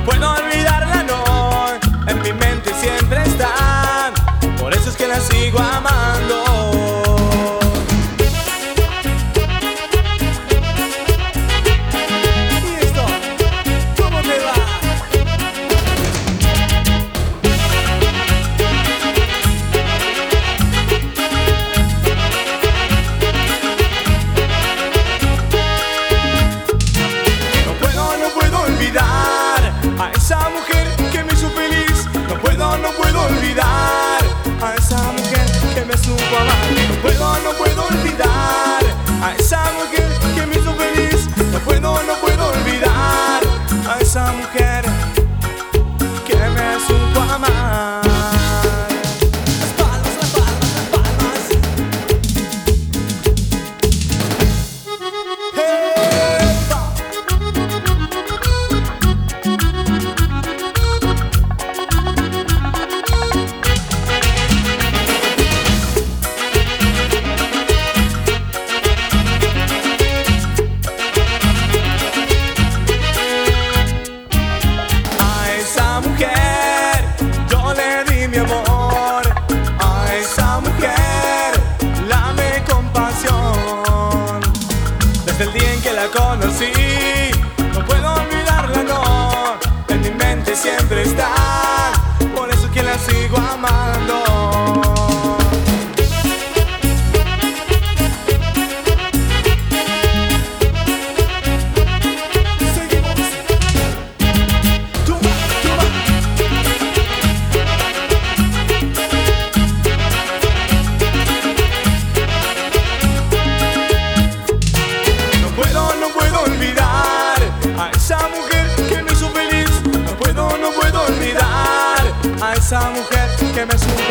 puedo olvidarla, no. En mi mente siempre están, por eso es que la sigo amando. ¿Y esto? ¿Cómo te va? No puedo olvidar a esa mujer que me hizo feliz. No puedo olvidar a esa mujer que me supo amar. No puedo olvidar a esa mujer que me hizo feliz. No puedo olvidar a esa mujer que me supo amar. Las palmas, las palmas, las palmas. ¡Epa! Yo le di mi amor a esa mujer, la amé con pasión. Desde el día en que la conocí, no puedo olvidarla, no. En mi mente siempre está, por eso es que la sigo amando. A esa mujer que me supo